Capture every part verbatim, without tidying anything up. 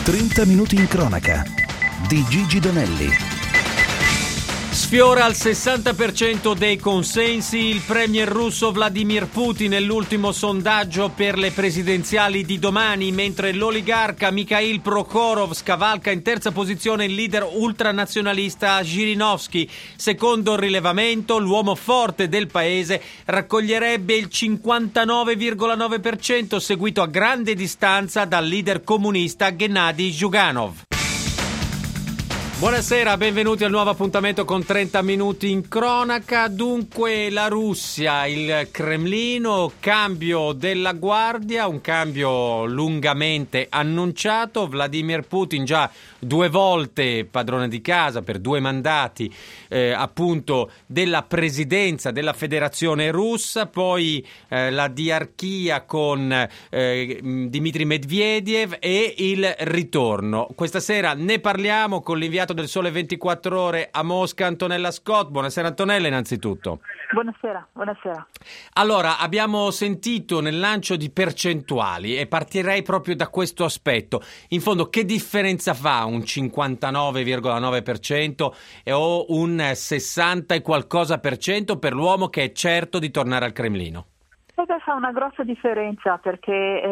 trenta minuti in cronaca di Gigi Donelli. Sfiora al sessanta per cento dei consensi il premier russo Vladimir Putin nell'ultimo sondaggio per le presidenziali di domani, mentre l'oligarca Mikhail Prokhorov scavalca in terza posizione il leader ultranazionalista Zhirinovsky. Secondo il rilevamento, l'uomo forte del paese raccoglierebbe il cinquantanove virgola nove per cento, seguito a grande distanza dal leader comunista Gennady Zyuganov. Buonasera, benvenuti al nuovo appuntamento con trenta minuti in cronaca. Dunque la Russia, il Cremlino, cambio della guardia, un cambio lungamente annunciato. Vladimir Putin già due volte padrone di casa per due mandati eh, appunto della presidenza della Federazione Russa, poi eh, la diarchia con eh, Dmitry Medvedev e il ritorno. Questa sera ne parliamo con l'inviato del Sole ventiquattro Ore a Mosca, Antonella Scott. Buonasera Antonella innanzitutto. Buonasera, buonasera. Allora, abbiamo sentito nel lancio di percentuali e partirei proprio da questo aspetto. In fondo, che differenza fa un cinquantanove virgola nove per cento o un sessanta e qualcosa per cento per l'uomo che è certo di tornare al Cremlino? Beh, fa una grossa differenza perché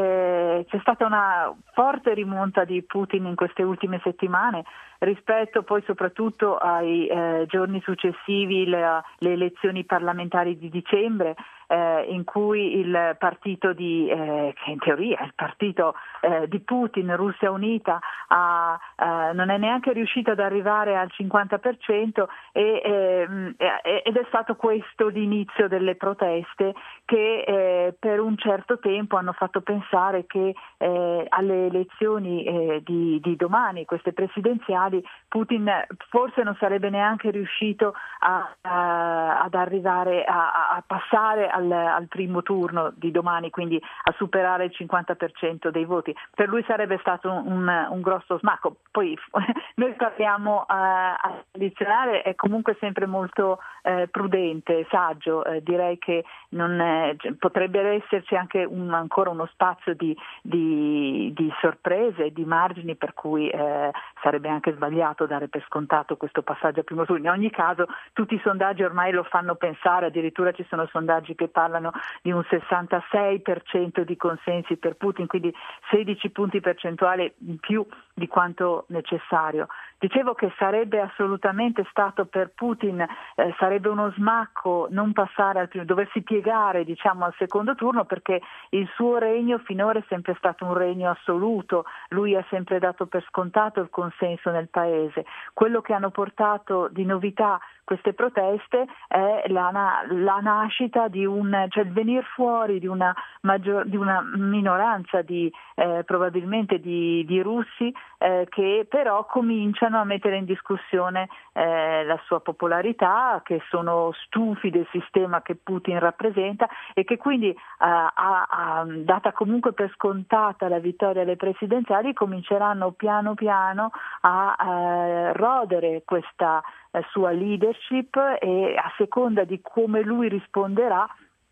eh, c'è stata una forte rimonta di Putin in queste ultime settimane rispetto poi soprattutto ai eh, giorni successivi, le, le elezioni parlamentari di dicembre, eh, in cui il partito di, eh, che in teoria è il partito eh, di Putin, Russia Unita, ha, eh, non è neanche riuscito ad arrivare al cinquanta per cento e, eh, ed è stato questo l'inizio delle proteste che eh, per un certo tempo hanno fatto pensare che eh, alle elezioni eh, di, di domani, queste presidenziali, Putin forse non sarebbe neanche riuscito a, a, ad arrivare a, a passare al, al primo turno di domani, quindi a superare il cinquanta per cento dei voti. Per lui sarebbe stato un, un grosso smacco. Poi noi parliamo a condizionare, è comunque sempre molto eh, prudente, saggio, eh, direi che non è, potrebbe esserci anche un, ancora uno spazio di, di, di sorprese, di margini, per cui eh, sarebbe anche sbagliato dare per scontato questo passaggio al primo turno. In ogni caso tutti i sondaggi ormai lo fanno pensare, addirittura ci sono sondaggi che parlano di un sessantasei per cento di consensi per Putin, quindi sedici punti percentuali in più di quanto necessario. Dicevo che sarebbe assolutamente stato per Putin, eh, sarebbe uno smacco non passare al primo, doversi piegare diciamo al secondo turno, perché il suo regno finora è sempre stato un regno assoluto, lui ha sempre dato per scontato il consenso nel paese. Quello che hanno portato di novità queste proteste è la, la nascita di un, cioè il venir fuori di una, maggior, di una minoranza di eh, probabilmente di, di russi eh, che però cominciano a mettere in discussione eh, la sua popolarità, che sono stufi del sistema che Putin rappresenta e che quindi eh, ha, ha, data comunque per scontata la vittoria alle presidenziali, cominceranno piano piano a eh, rodere questa eh, sua leadership e a seconda di come lui risponderà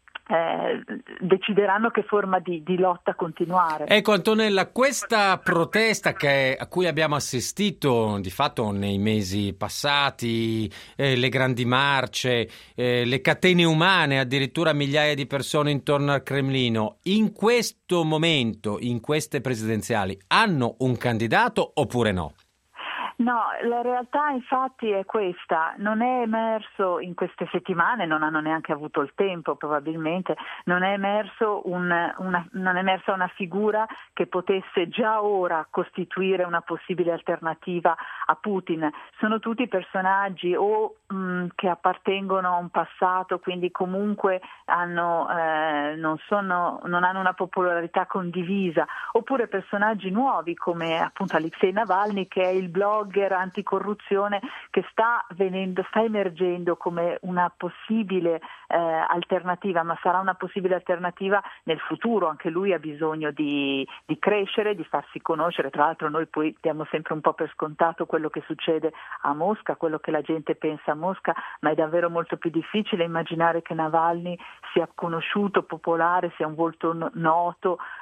Eh, decideranno che forma di, di lotta continuare. Ecco Antonella, questa protesta che, a cui abbiamo assistito di fatto nei mesi passati, eh, le grandi marce, eh, le catene umane, addirittura migliaia di persone intorno al Cremlino, in questo momento, in queste presidenziali, hanno un candidato oppure no? No, la realtà infatti è questa, non è emerso in queste settimane, non hanno neanche avuto il tempo probabilmente, non è emerso un, una, non è emersa una figura che potesse già ora costituire una possibile alternativa a Putin. Sono tutti personaggi o mh, che appartengono a un passato, quindi comunque hanno, eh, non, sono, non hanno una popolarità condivisa, oppure personaggi nuovi come appunto Alexei Navalny, che è il blogger anticorruzione che sta venendo, sta emergendo come una possibile eh, alternativa, ma sarà una possibile alternativa nel futuro. Anche lui ha bisogno di, di crescere, di farsi conoscere. Tra l'altro noi poi diamo sempre un po' per scontato quello che succede a Mosca, quello che la gente pensa a Mosca, ma è davvero molto più difficile immaginare che Navalny sia conosciuto, popolare, sia un volto noto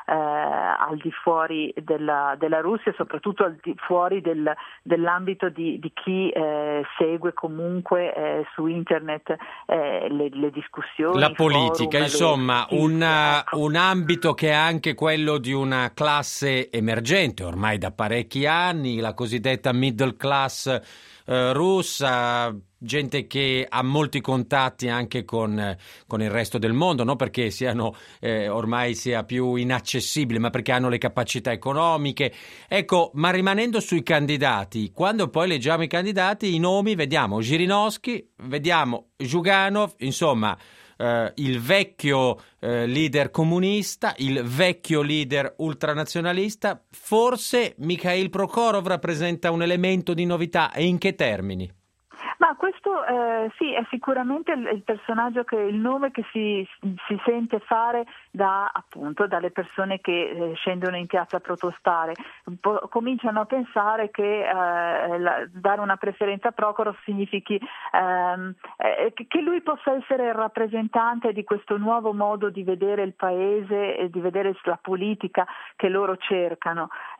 eh, al di fuori della, della Russia, soprattutto al di fuori del, dell'ambito di, di chi eh, segue comunque eh, su internet eh, le, le discussioni, la politica, forum, insomma, le... un, ecco. un ambito che è anche quello di una classe emergente ormai da parecchi anni, la cosiddetta middle class eh, russa, gente che ha molti contatti anche con, con il resto del mondo, non perché siano eh, ormai sia più inaccessibile, ma perché hanno le capacità economiche. Ecco, ma rimanendo sui candidati, quando poi leggiamo i candidati, i nomi, vediamo Zhirinovsky, vediamo Zhuganov, insomma eh, il vecchio eh, leader comunista, il vecchio leader ultranazionalista. Forse Mikhail Prokhorov rappresenta un elemento di novità, e in che termini? Ma questo eh, sì, è sicuramente il, il personaggio, che il nome che si, si sente fare da, appunto, dalle persone che eh, scendono in piazza a protestare. Po- cominciano a pensare che eh, la, dare una preferenza a Prokhorov significhi ehm, eh, che lui possa essere il rappresentante di questo nuovo modo di vedere il paese e di vedere la politica che loro cercano. Eh,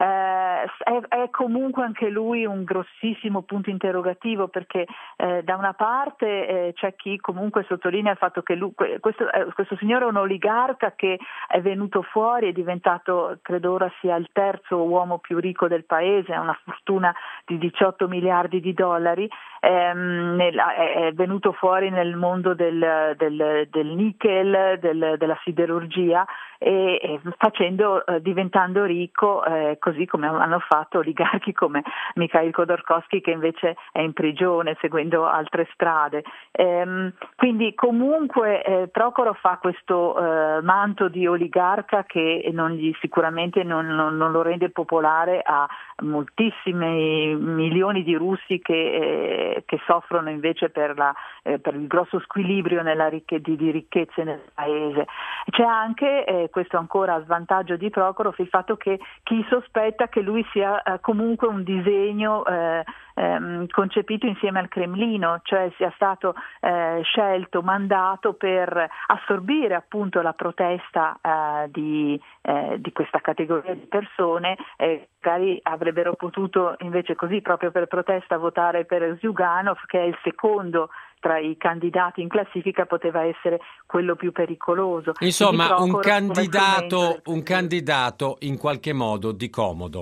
è, è comunque anche lui un grossissimo punto interrogativo, perché Eh, da una parte eh, c'è chi comunque sottolinea il fatto che lui, questo, eh, questo signore è un oligarca che è venuto fuori, è diventato, credo ora sia il terzo uomo più ricco del paese, ha una fortuna di diciotto miliardi di dollari, ehm, nel, è, è venuto fuori nel mondo del, del, del nickel, del, della siderurgia, e, e facendo, eh, diventando ricco, eh, così come hanno fatto oligarchi come Mikhail Khodorkovsky, che invece è in prigione seguendo altre strade. Ehm, quindi comunque eh, Prokhorov fa questo eh, manto di oligarca che non gli, sicuramente non, non, non lo rende popolare a moltissimi milioni di russi che, eh, che soffrono invece per, la, eh, per il grosso squilibrio nella ricche, di, di ricchezze nel paese. C'è anche, eh, questo ancora a svantaggio di Prokhorov, il fatto che chi sospetta che lui sia eh, comunque un disegno eh, ehm, concepito insieme al Cremlino, cioè sia stato eh, scelto, mandato per assorbire appunto la protesta eh, di, eh, di questa categoria di persone. Eh, magari avrebbero potuto invece così, proprio per protesta, votare per Zhuganov, che è il secondo tra i candidati in classifica, poteva essere quello più pericoloso. Insomma, un candidato, un candidato in qualche modo di comodo.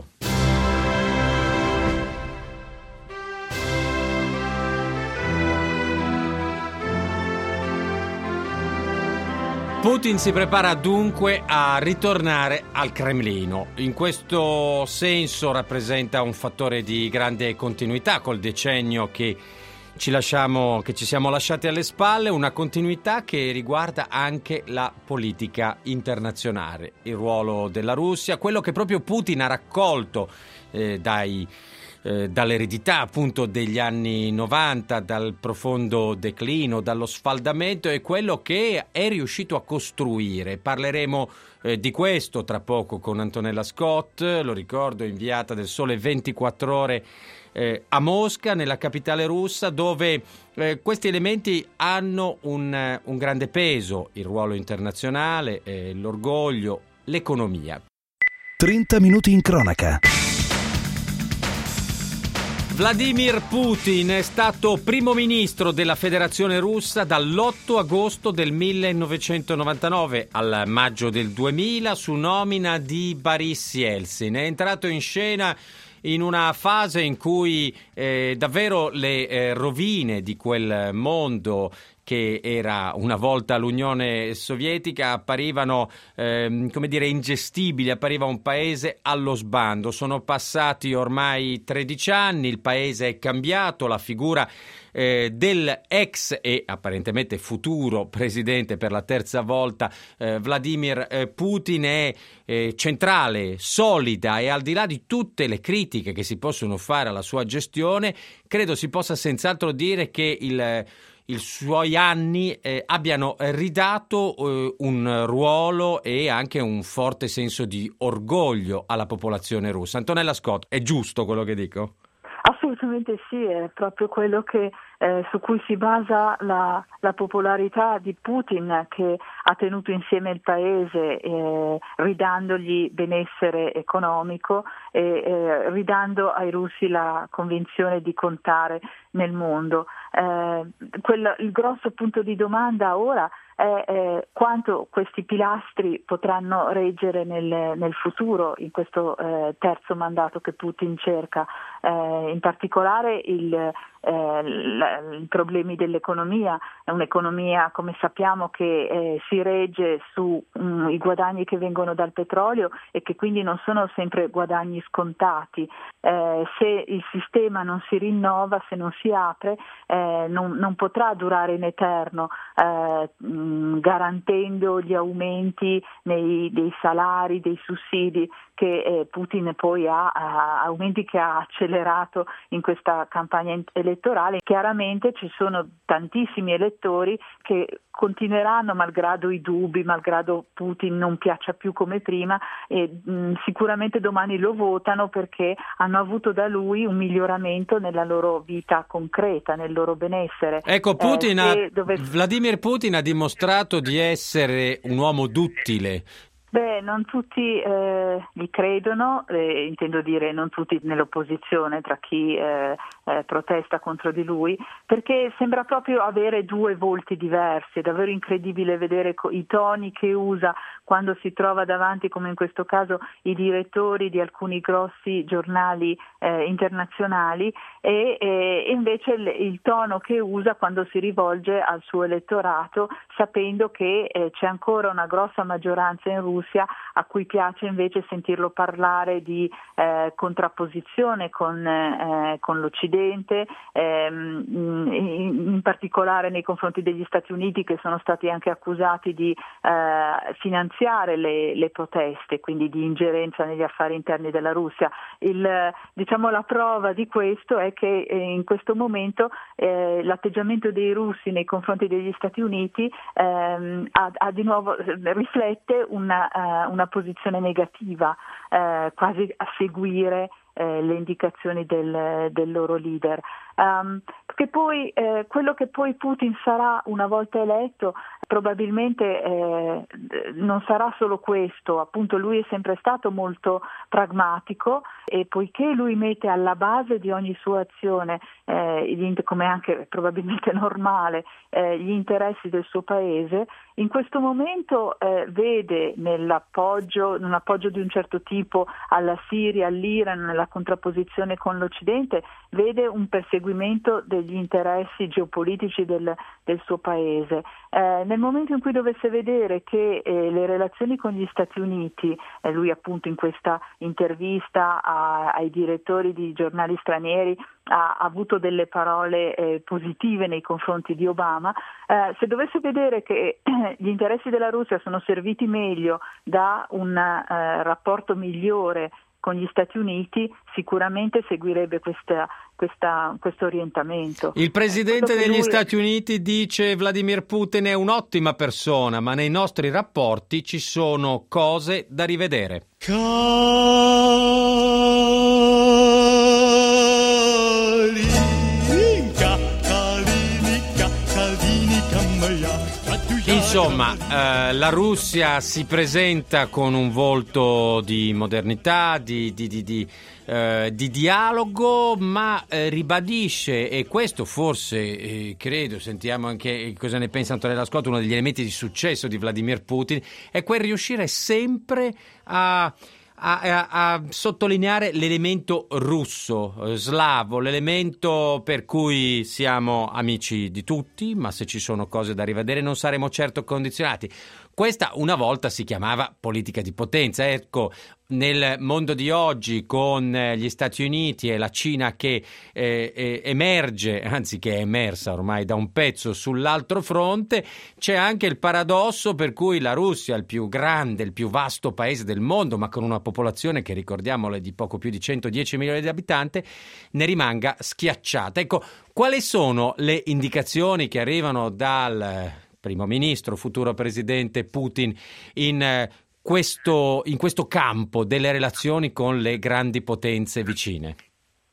Putin si prepara dunque a ritornare al Cremlino. In questo senso rappresenta un fattore di grande continuità col decennio che ci lasciamo, che ci siamo lasciati alle spalle, una continuità che riguarda anche la politica internazionale, il ruolo della Russia, quello che proprio Putin ha raccolto eh, dai Eh, dall'eredità appunto degli anni novanta, dal profondo declino, dallo sfaldamento, e quello che è riuscito a costruire. Parleremo eh, di questo tra poco con Antonella Scott, lo ricordo, inviata del Sole ventiquattro Ore eh, a Mosca, nella capitale russa, dove eh, questi elementi hanno un, un grande peso: il ruolo internazionale, eh, l'orgoglio, l'economia. trenta minuti in cronaca. Vladimir Putin è stato primo ministro della Federazione Russa dall'otto agosto del millenovecentonovantanove al maggio del duemila su nomina di Boris Yeltsin. È entrato in scena in una fase in cui eh, davvero le eh, rovine di quel mondo che era una volta l'Unione Sovietica apparivano, ehm, come dire, ingestibili, appariva un paese allo sbando. Sono passati ormai tredici anni, il paese è cambiato, la figura eh, del ex e apparentemente futuro presidente per la terza volta eh, Vladimir eh, Putin è eh, centrale, solida, e al di là di tutte le critiche che si possono fare alla sua gestione, credo si possa senz'altro dire che il i suoi anni eh, abbiano ridato eh, un ruolo e anche un forte senso di orgoglio alla popolazione russa. Antonella Scott, è giusto quello che dico? Assolutamente sì, è proprio quello che eh, su cui si basa la, la popolarità di Putin, che ha tenuto insieme il paese eh, ridandogli benessere economico e eh, ridando ai russi la convinzione di contare nel mondo. Eh, quel, il grosso punto di domanda ora è eh, quanto questi pilastri potranno reggere nel, nel futuro, in questo eh, terzo mandato che Putin cerca, eh, in particolare il, eh, l- i problemi dell'economia. È un'economia, come sappiamo, che eh, si regge sui um, guadagni che vengono dal petrolio e che quindi non sono sempre guadagni scontati. Eh, se il sistema non si rinnova, se non si apre, eh, non, non potrà durare in eterno, eh, mh, garantendo gli aumenti nei, dei salari, dei sussidi che eh, Putin poi ha, ha, aumenti che ha accelerato in questa campagna elettorale. Chiaramente ci sono tantissimi elettori che continueranno, malgrado i dubbi, malgrado Putin non piaccia più come prima, e mh, sicuramente domani lo votano perché hanno avuto da lui un miglioramento nella loro vita concreta, nel loro benessere. Ecco, Putin eh, ha, dove... Vladimir Putin ha dimostrato di essere un uomo duttile. Beh, non tutti eh, gli credono, eh, intendo dire non tutti nell'opposizione, tra chi eh, eh, protesta contro di lui, perché sembra proprio avere due volti diversi. È davvero incredibile vedere co- i toni che usa quando si trova davanti, come in questo caso, i direttori di alcuni grossi giornali eh, internazionali e, e invece il, il tono che usa quando si rivolge al suo elettorato, sapendo che eh, c'è ancora una grossa maggioranza in Russia a cui piace invece sentirlo parlare di eh, contrapposizione con, eh, con l'Occidente, ehm, in, in particolare nei confronti degli Stati Uniti, che sono stati anche accusati di eh, finanziare le, le proteste, quindi di ingerenza negli affari interni della Russia. Il, diciamo, la prova di questo è che eh, in questo momento eh, l'atteggiamento dei russi nei confronti degli Stati Uniti ehm, ha, ha di nuovo riflette una Uh, una posizione negativa, uh, quasi a seguire uh, le indicazioni del, del loro leader. Um, che poi eh, quello che poi Putin sarà una volta eletto probabilmente eh, non sarà solo questo. Appunto, lui è sempre stato molto pragmatico e poiché lui mette alla base di ogni sua azione, eh, come anche probabilmente normale, eh, gli interessi del suo paese, in questo momento eh, vede nell'appoggio, un appoggio di un certo tipo alla Siria, all'Iran, nella contrapposizione con l'Occidente, vede un perseguimento degli interessi geopolitici del, del suo paese. Eh, nel momento in cui dovesse vedere che eh, le relazioni con gli Stati Uniti, eh, lui appunto in questa intervista a, ai direttori di giornali stranieri ha avuto delle parole eh, positive nei confronti di Obama, eh, se dovesse vedere che eh, gli interessi della Russia sono serviti meglio da un eh, rapporto migliore con gli Stati Uniti, sicuramente seguirebbe questa, questa, questo orientamento. Il presidente degli lui... Stati Uniti dice: Vladimir Putin è un'ottima persona, ma nei nostri rapporti ci sono cose da rivedere. Insomma, eh, la Russia si presenta con un volto di modernità, di, di, di, di, eh, di dialogo, ma eh, ribadisce, e questo forse, eh, credo, sentiamo anche cosa ne pensa Antonella Scotti, uno degli elementi di successo di Vladimir Putin, è quel riuscire sempre a... A, a, a sottolineare l'elemento russo, eh, slavo, l'elemento per cui siamo amici di tutti, ma se ci sono cose da rivedere non saremo certo condizionati. Questa una volta si chiamava politica di potenza. Ecco, nel mondo di oggi, con gli Stati Uniti e la Cina che eh, eh, emerge, anzi che è emersa ormai da un pezzo sull'altro fronte, c'è anche il paradosso per cui la Russia, il più grande, il più vasto paese del mondo, ma con una popolazione che, ricordiamolo, è di poco più di centodieci milioni di abitanti, ne rimanga schiacciata. Ecco, quali sono le indicazioni che arrivano dal primo ministro, futuro presidente Putin, in eh, questo, in questo campo delle relazioni con le grandi potenze vicine?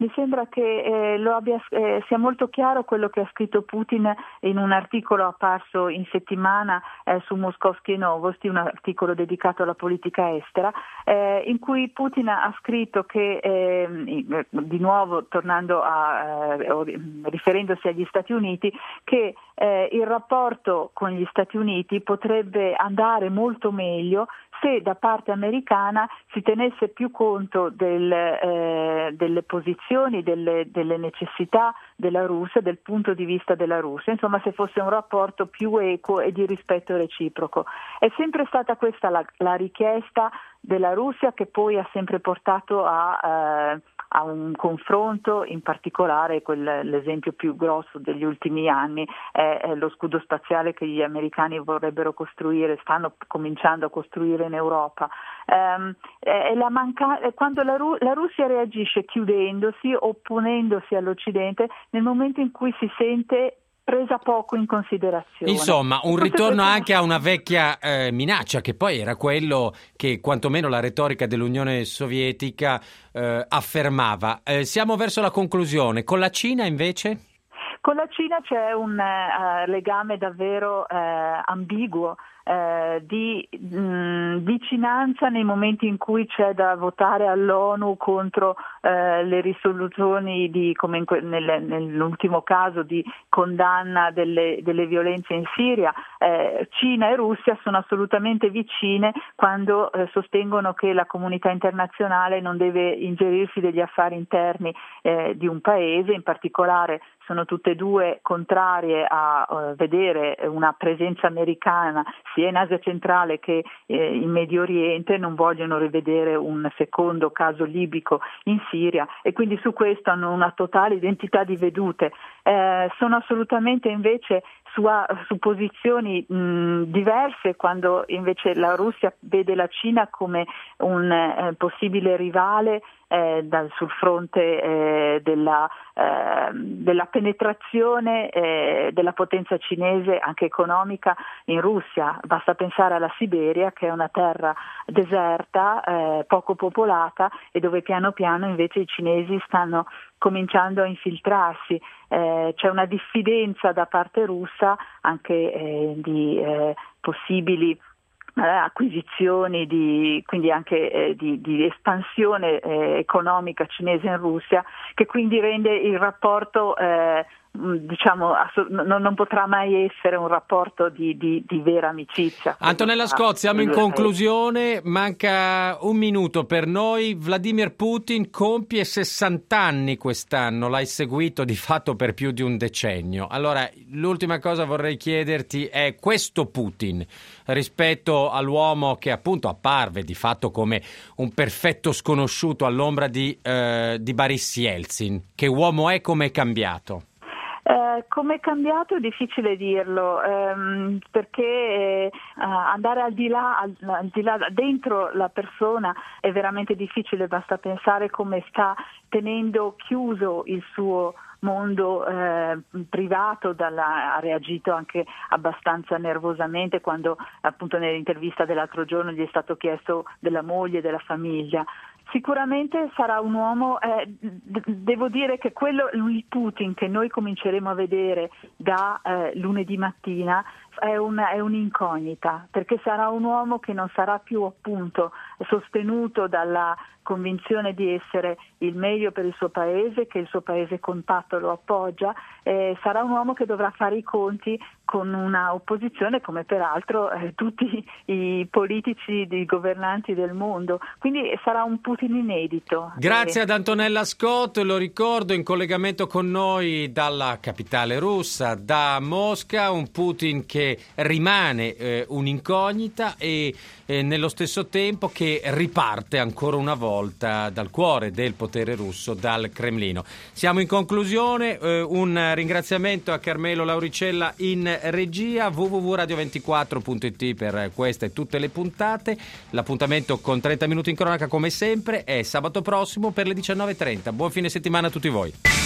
mi sembra che eh, lo abbia, eh, sia molto chiaro quello che ha scritto Putin in un articolo apparso in settimana eh, su Moskovsky Novosti, un articolo dedicato alla politica estera, eh, in cui Putin ha scritto che, eh, di nuovo tornando a, eh, riferendosi agli Stati Uniti, che eh, il rapporto con gli Stati Uniti potrebbe andare molto meglio se da parte americana si tenesse più conto del, eh, delle posizioni, delle, delle necessità della Russia, del punto di vista della Russia, insomma se fosse un rapporto più equo e di rispetto reciproco. È sempre stata questa la, la richiesta della Russia, che poi ha sempre portato a, eh, a un confronto, in particolare quel, l'esempio più grosso degli ultimi anni è, è lo scudo spaziale che gli americani vorrebbero costruire, stanno cominciando a costruire in Europa. Um, è la manca- quando la, Ru- la Russia reagisce chiudendosi, opponendosi all'Occidente nel momento in cui si sente presa poco in considerazione. Insomma, un Forse ritorno questo... anche a una vecchia eh, minaccia, che poi era quello che quantomeno la retorica dell'Unione Sovietica eh, affermava. Eh, siamo verso la conclusione. Con la Cina invece? Con la Cina c'è un uh, legame davvero uh, ambiguo, uh, di mh, vicinanza nei momenti in cui c'è da votare all'ONU contro uh, le risoluzioni di, come in que- nel, nell'ultimo caso, di condanna delle, delle violenze in Siria. Uh, Cina e Russia sono assolutamente vicine quando uh, sostengono che la comunità internazionale non deve ingerirsi degli affari interni uh, di un paese, in particolare sono tutte e due contrarie a uh, vedere una presenza americana sia in Asia centrale che eh, in Medio Oriente, non vogliono rivedere un secondo caso libico in Siria e quindi su questo hanno una totale identità di vedute. Eh, sono assolutamente invece su, su posizioni mh, diverse, quando invece la Russia vede la Cina come un eh, possibile rivale Eh, dal, sul fronte eh, della, eh, della penetrazione eh, della potenza cinese anche economica in Russia. Basta pensare alla Siberia, che è una terra deserta, eh, poco popolata e dove piano piano invece i cinesi stanno cominciando a infiltrarsi. Eh, c'è una diffidenza da parte russa anche eh, di eh, possibili Eh, acquisizioni, di, quindi anche eh, di, di espansione eh, economica cinese in Russia, che quindi rende il rapporto eh, diciamo ass- non, non potrà mai essere un rapporto di, di, di vera amicizia. Antonella Scott, siamo in conclusione, manca un minuto per noi. Vladimir Putin compie sessanta anni quest'anno, l'hai seguito di fatto per più di un decennio. Allora, l'ultima cosa vorrei chiederti è questo Putin rispetto all'uomo che appunto apparve di fatto come un perfetto sconosciuto all'ombra di, eh, di Boris Yeltsin. Che uomo è, come è cambiato? Eh, come è cambiato è difficile dirlo, ehm, perché eh, andare al di là, al, al di là, dentro la persona è veramente difficile, basta pensare come sta tenendo chiuso il suo mondo eh, privato, dalla, ha reagito anche abbastanza nervosamente quando appunto nell'intervista dell'altro giorno gli è stato chiesto della moglie e della famiglia. Sicuramente sarà un uomo, eh, d- devo dire che quello, il Putin che noi cominceremo a vedere da eh, lunedì mattina è, una, è un'incognita, perché sarà un uomo che non sarà più appunto sostenuto dalla convinzione di essere il meglio per il suo paese, che il suo paese compatto lo appoggia, eh, sarà un uomo che dovrà fare i conti con una opposizione come peraltro eh, tutti i politici, i governanti del mondo, quindi sarà un Putin inedito. Grazie eh. ad Antonella Scott, lo ricordo, in collegamento con noi dalla capitale russa, da Mosca, un Putin che rimane eh, un'incognita e eh, nello stesso tempo che riparte ancora una volta dal cuore del potere russo, dal Cremlino. Siamo in conclusione, eh, un ringraziamento a Carmelo Lauricella in regia, w w w punto radio ventiquattro punto i t per questa e tutte le puntate. L'appuntamento con trenta minuti in cronaca come sempre è sabato prossimo per le diciannove e trenta. Buon fine settimana a tutti voi.